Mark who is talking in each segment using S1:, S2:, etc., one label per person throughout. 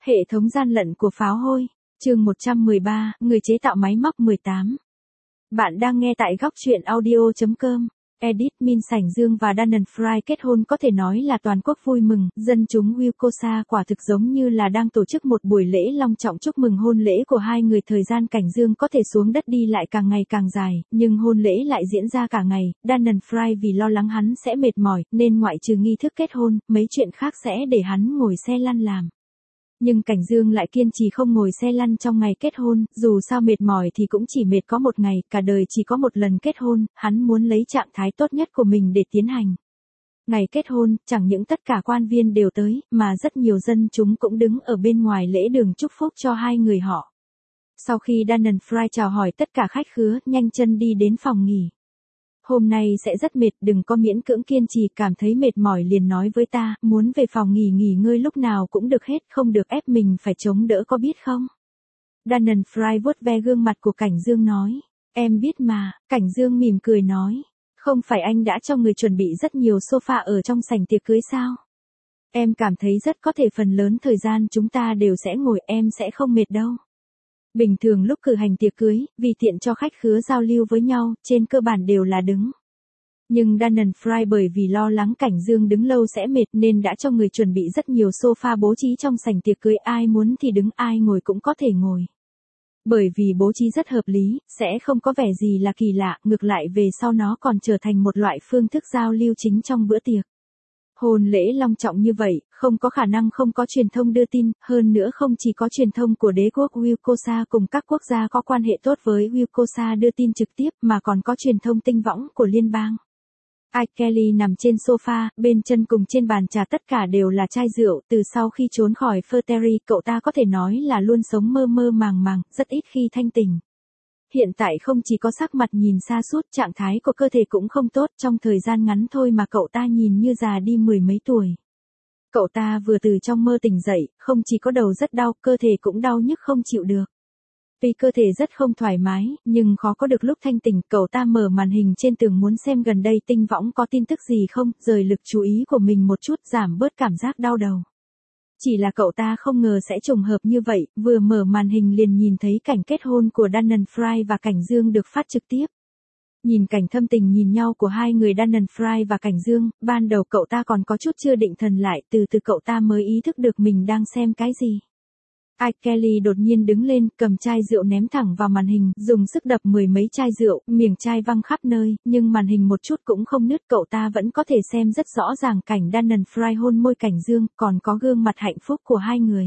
S1: Hệ thống gian lận của pháo hôi. Chương 113, người chế tạo máy móc 18. Bạn đang nghe tại góc truyện audio.com. Edit Min Sảnh Dương và Dannon Fry kết hôn có thể nói là toàn quốc vui mừng, dân chúng Wilcosa quả thực giống như là đang tổ chức một buổi lễ long trọng chúc mừng hôn lễ của hai người. Thời gian Cảnh Dương có thể xuống đất đi lại càng ngày càng dài, nhưng hôn lễ lại diễn ra cả ngày. Dannon Fry vì lo lắng hắn sẽ mệt mỏi, nên ngoại trừ nghi thức kết hôn, mấy chuyện khác sẽ để hắn ngồi xe lăn làm. Nhưng Cảnh Dương lại kiên trì không ngồi xe lăn trong ngày kết hôn, dù sao mệt mỏi thì cũng chỉ mệt có một ngày, cả đời chỉ có một lần kết hôn, hắn muốn lấy trạng thái tốt nhất của mình để tiến hành. Ngày kết hôn, chẳng những tất cả quan viên đều tới, mà rất nhiều dân chúng cũng đứng ở bên ngoài lễ đường chúc phúc cho hai người họ. Sau khi Dannon Fry chào hỏi tất cả khách khứa, nhanh chân đi đến phòng nghỉ. Hôm nay sẽ rất mệt, đừng có miễn cưỡng kiên trì, cảm thấy mệt mỏi liền nói với ta, muốn về phòng nghỉ ngơi lúc nào cũng được hết, không được ép mình phải chống đỡ, có biết không? Dannon Fry vuốt ve gương mặt của Cảnh Dương nói, em biết mà. Cảnh Dương mỉm cười nói, không phải anh đã cho người chuẩn bị rất nhiều sofa ở trong sảnh tiệc cưới sao? Em cảm thấy rất có thể phần lớn thời gian chúng ta đều sẽ ngồi, em sẽ không mệt đâu. Bình thường lúc cử hành tiệc cưới, vì tiện cho khách khứa giao lưu với nhau, trên cơ bản đều là đứng. Nhưng Dannon Fry bởi vì lo lắng Cảnh Dương đứng lâu sẽ mệt nên đã cho người chuẩn bị rất nhiều sofa bố trí trong sảnh tiệc cưới, ai muốn thì đứng, ai ngồi cũng có thể ngồi. Bởi vì bố trí rất hợp lý, sẽ không có vẻ gì là kỳ lạ, ngược lại về sau nó còn trở thành một loại phương thức giao lưu chính trong bữa tiệc. Hôn lễ long trọng như vậy, không có khả năng không có truyền thông đưa tin, hơn nữa không chỉ có truyền thông của đế quốc Wilcosa cùng các quốc gia có quan hệ tốt với Wilcosa đưa tin trực tiếp, mà còn có truyền thông tinh võng của liên bang. Ike Kelly nằm trên sofa, bên chân cùng trên bàn trà tất cả đều là chai rượu, từ sau khi trốn khỏi Ferteri, cậu ta có thể nói là luôn sống mơ mơ màng màng, rất ít khi thanh tỉnh. Hiện tại không chỉ có sắc mặt nhìn sa sút, trạng thái của cơ thể cũng không tốt, trong thời gian ngắn thôi mà cậu ta nhìn như già đi mười mấy tuổi. Cậu ta vừa từ trong mơ tỉnh dậy, không chỉ có đầu rất đau, cơ thể cũng đau nhức không chịu được. Tuy cơ thể rất không thoải mái, nhưng khó có được lúc thanh tỉnh, cậu ta mở màn hình trên tường muốn xem gần đây tinh võng có tin tức gì không, rời lực chú ý của mình một chút, giảm bớt cảm giác đau đầu. Chỉ là cậu ta không ngờ sẽ trùng hợp như vậy, vừa mở màn hình liền nhìn thấy cảnh kết hôn của Dannon Fry và Cảnh Dương được phát trực tiếp. Nhìn cảnh thâm tình nhìn nhau của hai người Dannon Fry và Cảnh Dương, ban đầu cậu ta còn có chút chưa định thần lại, từ từ cậu ta mới ý thức được mình đang xem cái gì. Ike Kelly đột nhiên đứng lên, cầm chai rượu ném thẳng vào màn hình, dùng sức đập mười mấy chai rượu, miệng chai văng khắp nơi, nhưng màn hình một chút cũng không nứt, cậu ta vẫn có thể xem rất rõ ràng cảnh Dannon Fry hôn môi Cảnh Dương, còn có gương mặt hạnh phúc của hai người.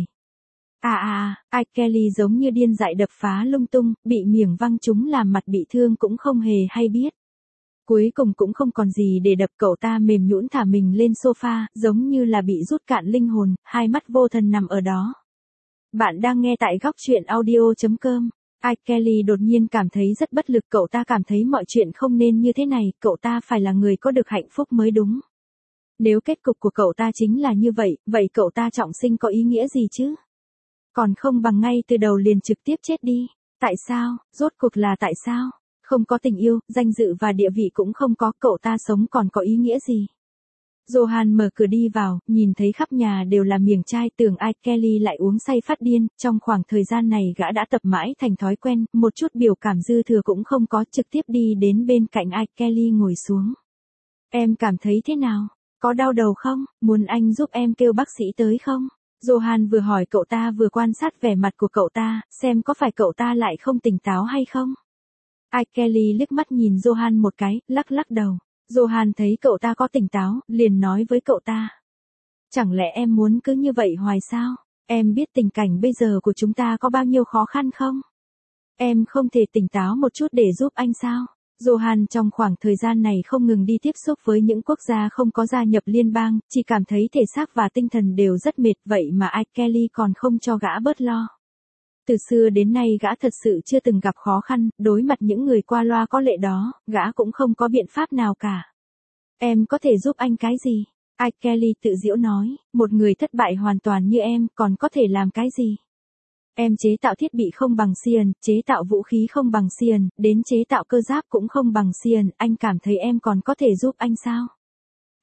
S1: Ike Kelly giống như điên dại đập phá lung tung, bị miệng văng trúng làm mặt bị thương cũng không hề hay biết. Cuối cùng cũng không còn gì để đập, cậu ta mềm nhũn thả mình lên sofa, giống như là bị rút cạn linh hồn, hai mắt vô thần nằm ở đó. Bạn đang nghe tại góc truyện audio.com. Ike Kelly đột nhiên cảm thấy rất bất lực, cậu ta cảm thấy mọi chuyện không nên như thế này, cậu ta phải là người có được hạnh phúc mới đúng. Nếu kết cục của cậu ta chính là như vậy, vậy cậu ta trọng sinh có ý nghĩa gì chứ? Còn không bằng ngay từ đầu liền trực tiếp chết đi. Tại sao? Rốt cuộc là tại sao? Không có tình yêu, danh dự và địa vị cũng không có, cậu ta sống còn có ý nghĩa gì? Johan mở cửa đi vào, nhìn thấy khắp nhà đều là miệng chai, tưởng Ike Kelly lại uống say phát điên, trong khoảng thời gian này gã đã tập mãi thành thói quen, một chút biểu cảm dư thừa cũng không có, trực tiếp đi đến bên cạnh Ike Kelly ngồi xuống. Em cảm thấy thế nào? Có đau đầu không? Muốn anh giúp em kêu bác sĩ tới không? Johan vừa hỏi cậu ta vừa quan sát vẻ mặt của cậu ta, xem có phải cậu ta lại không tỉnh táo hay không. Ike Kelly liếc mắt nhìn Johan một cái, lắc lắc đầu. Johan thấy cậu ta có tỉnh táo, liền nói với cậu ta. Chẳng lẽ em muốn cứ như vậy hoài sao? Em biết tình cảnh bây giờ của chúng ta có bao nhiêu khó khăn không? Em không thể tỉnh táo một chút để giúp anh sao? Johan trong khoảng thời gian này không ngừng đi tiếp xúc với những quốc gia không có gia nhập liên bang, chỉ cảm thấy thể xác và tinh thần đều rất mệt, vậy mà Ike Kelly còn không cho gã bớt lo. Từ xưa đến nay gã thật sự chưa từng gặp khó khăn, đối mặt những người qua loa có lệ đó, gã cũng không có biện pháp nào cả. Em có thể giúp anh cái gì? Ike Kelly tự giễu nói, một người thất bại hoàn toàn như em, còn có thể làm cái gì? Em chế tạo thiết bị không bằng Sion, chế tạo vũ khí không bằng Sion, đến chế tạo cơ giáp cũng không bằng Sion, anh cảm thấy em còn có thể giúp anh sao?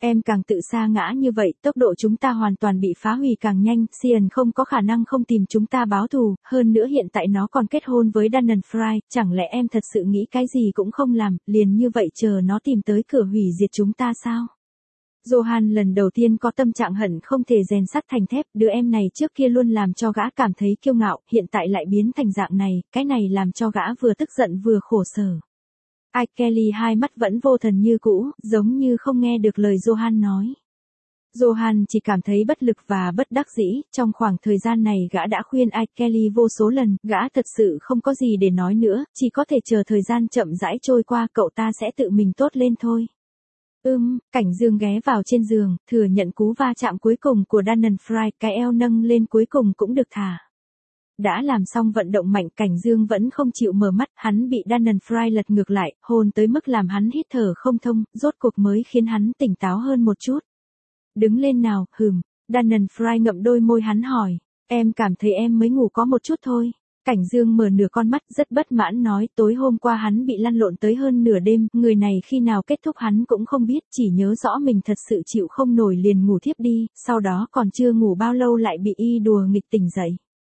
S1: Em càng tự sa ngã như vậy, tốc độ chúng ta hoàn toàn bị phá hủy càng nhanh, Sion không có khả năng không tìm chúng ta báo thù, hơn nữa hiện tại nó còn kết hôn với Danon Fry, chẳng lẽ em thật sự nghĩ cái gì cũng không làm, liền như vậy chờ nó tìm tới cửa hủy diệt chúng ta sao? Johan lần đầu tiên có tâm trạng hận không thể rèn sắt thành thép, đứa em này trước kia luôn làm cho gã cảm thấy kiêu ngạo, hiện tại lại biến thành dạng này, cái này làm cho gã vừa tức giận vừa khổ sở. Ike Kelly hai mắt vẫn vô thần như cũ, giống như không nghe được lời Johan nói. Johan chỉ cảm thấy bất lực và bất đắc dĩ, trong khoảng thời gian này gã đã khuyên Ike Kelly vô số lần, gã thật sự không có gì để nói nữa, chỉ có thể chờ thời gian chậm rãi trôi qua, cậu ta sẽ tự mình tốt lên thôi. Cảnh Dương ghé vào trên giường, thừa nhận cú va chạm cuối cùng của Danon Fry, cái eo nâng lên cuối cùng cũng được thả. Đã làm xong vận động mạnh, Cảnh Dương vẫn không chịu mở mắt, hắn bị Danon Fry lật ngược lại, hôn tới mức làm hắn hít thở không thông, rốt cuộc mới khiến hắn tỉnh táo hơn một chút. Đứng lên nào, Danon Fry ngậm đôi môi hắn hỏi, em cảm thấy em mới ngủ có một chút thôi. Cảnh Dương mở nửa con mắt rất bất mãn nói, tối hôm qua hắn bị lăn lộn tới hơn nửa đêm, người này khi nào kết thúc hắn cũng không biết, chỉ nhớ rõ mình thật sự chịu không nổi liền ngủ thiếp đi, sau đó còn chưa ngủ bao lâu lại bị y đùa nghịch tỉnh dậy.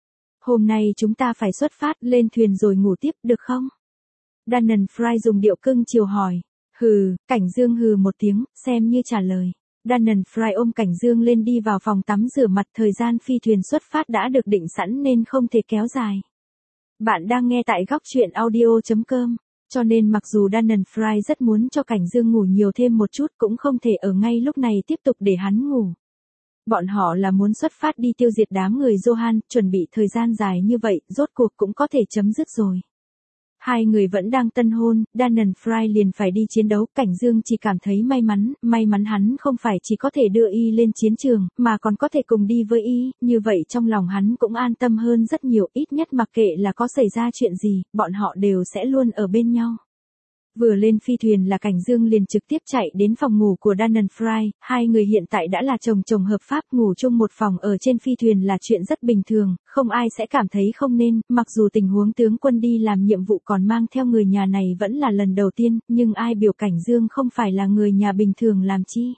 S1: Hôm nay chúng ta phải xuất phát, lên thuyền rồi ngủ tiếp, được không? Danon Fry dùng điệu cưng chiều hỏi. Cảnh Dương hừ một tiếng, xem như trả lời. Danon Fry ôm Cảnh Dương lên đi vào phòng tắm rửa mặt, thời gian phi thuyền xuất phát đã được định sẵn nên không thể kéo dài. Bạn đang nghe tại góc truyện audio.com, cho nên mặc dù Danon Fry rất muốn cho Cảnh Dương ngủ nhiều thêm một chút cũng không thể ở ngay lúc này tiếp tục để hắn ngủ. Bọn họ là muốn xuất phát đi tiêu diệt đám người Johan, chuẩn bị thời gian dài như vậy, rốt cuộc cũng có thể chấm dứt rồi. Hai người vẫn đang tân hôn, Danon Fry liền phải đi chiến đấu, Cảnh Dương chỉ cảm thấy may mắn hắn không phải chỉ có thể đưa y lên chiến trường, mà còn có thể cùng đi với y, như vậy trong lòng hắn cũng an tâm hơn rất nhiều, ít nhất mặc kệ là có xảy ra chuyện gì, bọn họ đều sẽ luôn ở bên nhau. Vừa lên phi thuyền là Cảnh Dương liền trực tiếp chạy đến phòng ngủ của Danon Fry, hai người hiện tại đã là chồng hợp pháp, ngủ chung một phòng ở trên phi thuyền là chuyện rất bình thường, không ai sẽ cảm thấy không nên, mặc dù tình huống tướng quân đi làm nhiệm vụ còn mang theo người nhà này vẫn là lần đầu tiên, nhưng ai biểu Cảnh Dương không phải là người nhà bình thường làm chi.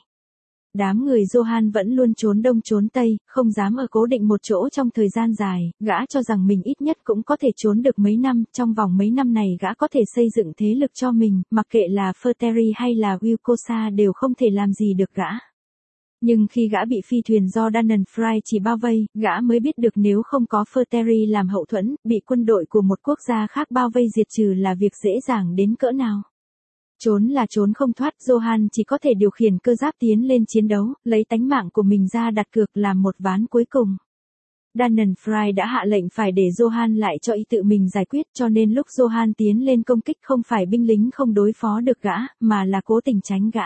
S1: Đám người Johan vẫn luôn trốn đông trốn tây, không dám ở cố định một chỗ trong thời gian dài, gã cho rằng mình ít nhất cũng có thể trốn được mấy năm, trong vòng mấy năm này gã có thể xây dựng thế lực cho mình, mặc kệ là Ferteri hay là Wilcosa đều không thể làm gì được gã. Nhưng khi gã bị phi thuyền do Danon Fry chỉ bao vây, gã mới biết được nếu không có Ferteri làm hậu thuẫn, bị quân đội của một quốc gia khác bao vây diệt trừ là việc dễ dàng đến cỡ nào. Trốn là trốn không thoát, Johan chỉ có thể điều khiển cơ giáp tiến lên chiến đấu, lấy tánh mạng của mình ra đặt cược làm một ván cuối cùng. Danon Fry đã hạ lệnh phải để Johan lại cho y tự mình giải quyết, cho nên lúc Johan tiến lên công kích không phải binh lính không đối phó được gã, mà là cố tình tránh gã.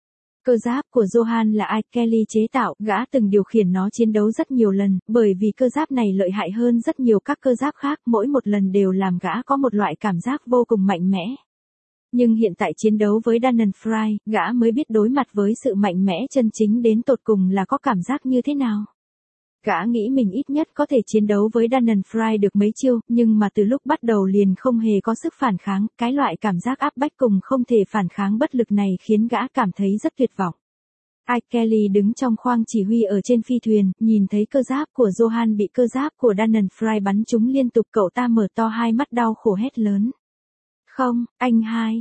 S1: Cơ giáp của Johan là Ike Kelly chế tạo, gã từng điều khiển nó chiến đấu rất nhiều lần, bởi vì cơ giáp này lợi hại hơn rất nhiều các cơ giáp khác, mỗi một lần đều làm gã có một loại cảm giác vô cùng mạnh mẽ. Nhưng hiện tại chiến đấu với Danon Fry, gã mới biết đối mặt với sự mạnh mẽ chân chính đến tột cùng là có cảm giác như thế nào. Gã nghĩ mình ít nhất có thể chiến đấu với Danon Fry được mấy chiêu, nhưng mà từ lúc bắt đầu liền không hề có sức phản kháng, cái loại cảm giác áp bách cùng không thể phản kháng bất lực này khiến gã cảm thấy rất tuyệt vọng. Ike Kelly đứng trong khoang chỉ huy ở trên phi thuyền, nhìn thấy cơ giáp của Johan bị cơ giáp của Danon Fry bắn trúng liên tục, cậu ta mở to hai mắt đau khổ hét lớn. Không, anh hai,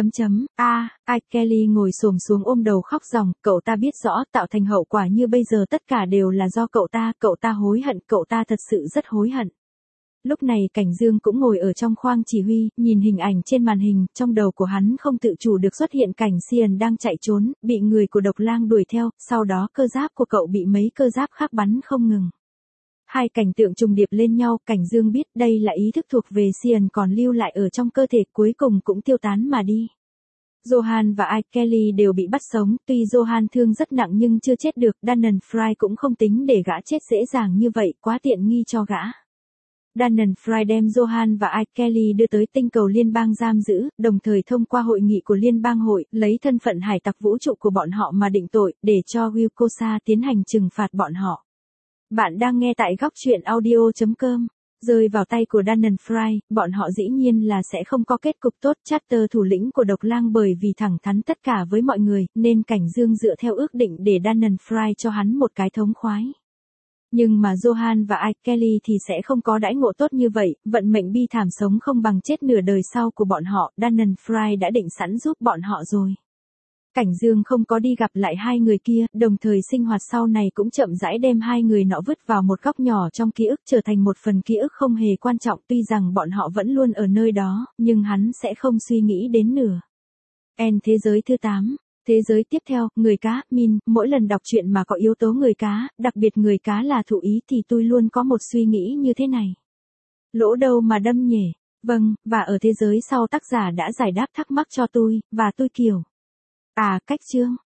S1: Ike Kelly ngồi xổm xuống ôm đầu khóc ròng, cậu ta biết rõ tạo thành hậu quả như bây giờ tất cả đều là do cậu ta hối hận, cậu ta thật sự rất hối hận. Lúc này Cảnh Dương cũng ngồi ở trong khoang chỉ huy, nhìn hình ảnh trên màn hình, trong đầu của hắn không tự chủ được xuất hiện cảnh Sion đang chạy trốn, bị người của độc lang đuổi theo, sau đó cơ giáp của cậu bị mấy cơ giáp khác bắn không ngừng. Hai cảnh tượng trùng điệp lên nhau, Cảnh Dương biết đây là ý thức thuộc về Sion còn lưu lại ở trong cơ thể, cuối cùng cũng tiêu tán mà đi. Johan và Ike Kelly đều bị bắt sống, tuy Johan thương rất nặng nhưng chưa chết được, Danon Fry cũng không tính để gã chết dễ dàng như vậy, quá tiện nghi cho gã. Danon Fry đem Johan và Ike Kelly đưa tới tinh cầu liên bang giam giữ, đồng thời thông qua hội nghị của liên bang hội, lấy thân phận hải tặc vũ trụ của bọn họ mà định tội, để cho Wilcosa tiến hành trừng phạt bọn họ. Bạn đang nghe tại góc truyện audio.com. Rơi vào tay của Danon Fry, bọn họ dĩ nhiên là sẽ không có kết cục tốt. Chapter thủ lĩnh của độc lang bởi vì thẳng thắn tất cả với mọi người, nên Cảnh Dương dựa theo ước định để Danon Fry cho hắn một cái thống khoái. Nhưng mà Johan và Ike Kelly thì sẽ không có đãi ngộ tốt như vậy, vận mệnh bi thảm sống không bằng chết nửa đời sau của bọn họ, Danon Fry đã định sẵn giúp bọn họ rồi. Cảnh Dương không có đi gặp lại hai người kia, đồng thời sinh hoạt sau này cũng chậm rãi đem hai người nọ vứt vào một góc nhỏ trong ký ức trở thành một phần ký ức không hề quan trọng, tuy rằng bọn họ vẫn luôn ở nơi đó, nhưng hắn sẽ không suy nghĩ đến nửa. Thế giới thứ 8. Thế giới tiếp theo, người cá, Min, mỗi lần đọc truyện mà có yếu tố người cá, đặc biệt người cá là thụ ý thì tôi luôn có một suy nghĩ như thế này. Lỗ đâu mà đâm nhỉ? Vâng, và ở thế giới sau tác giả đã giải đáp thắc mắc cho tôi, và tôi kiểu. Cách chương.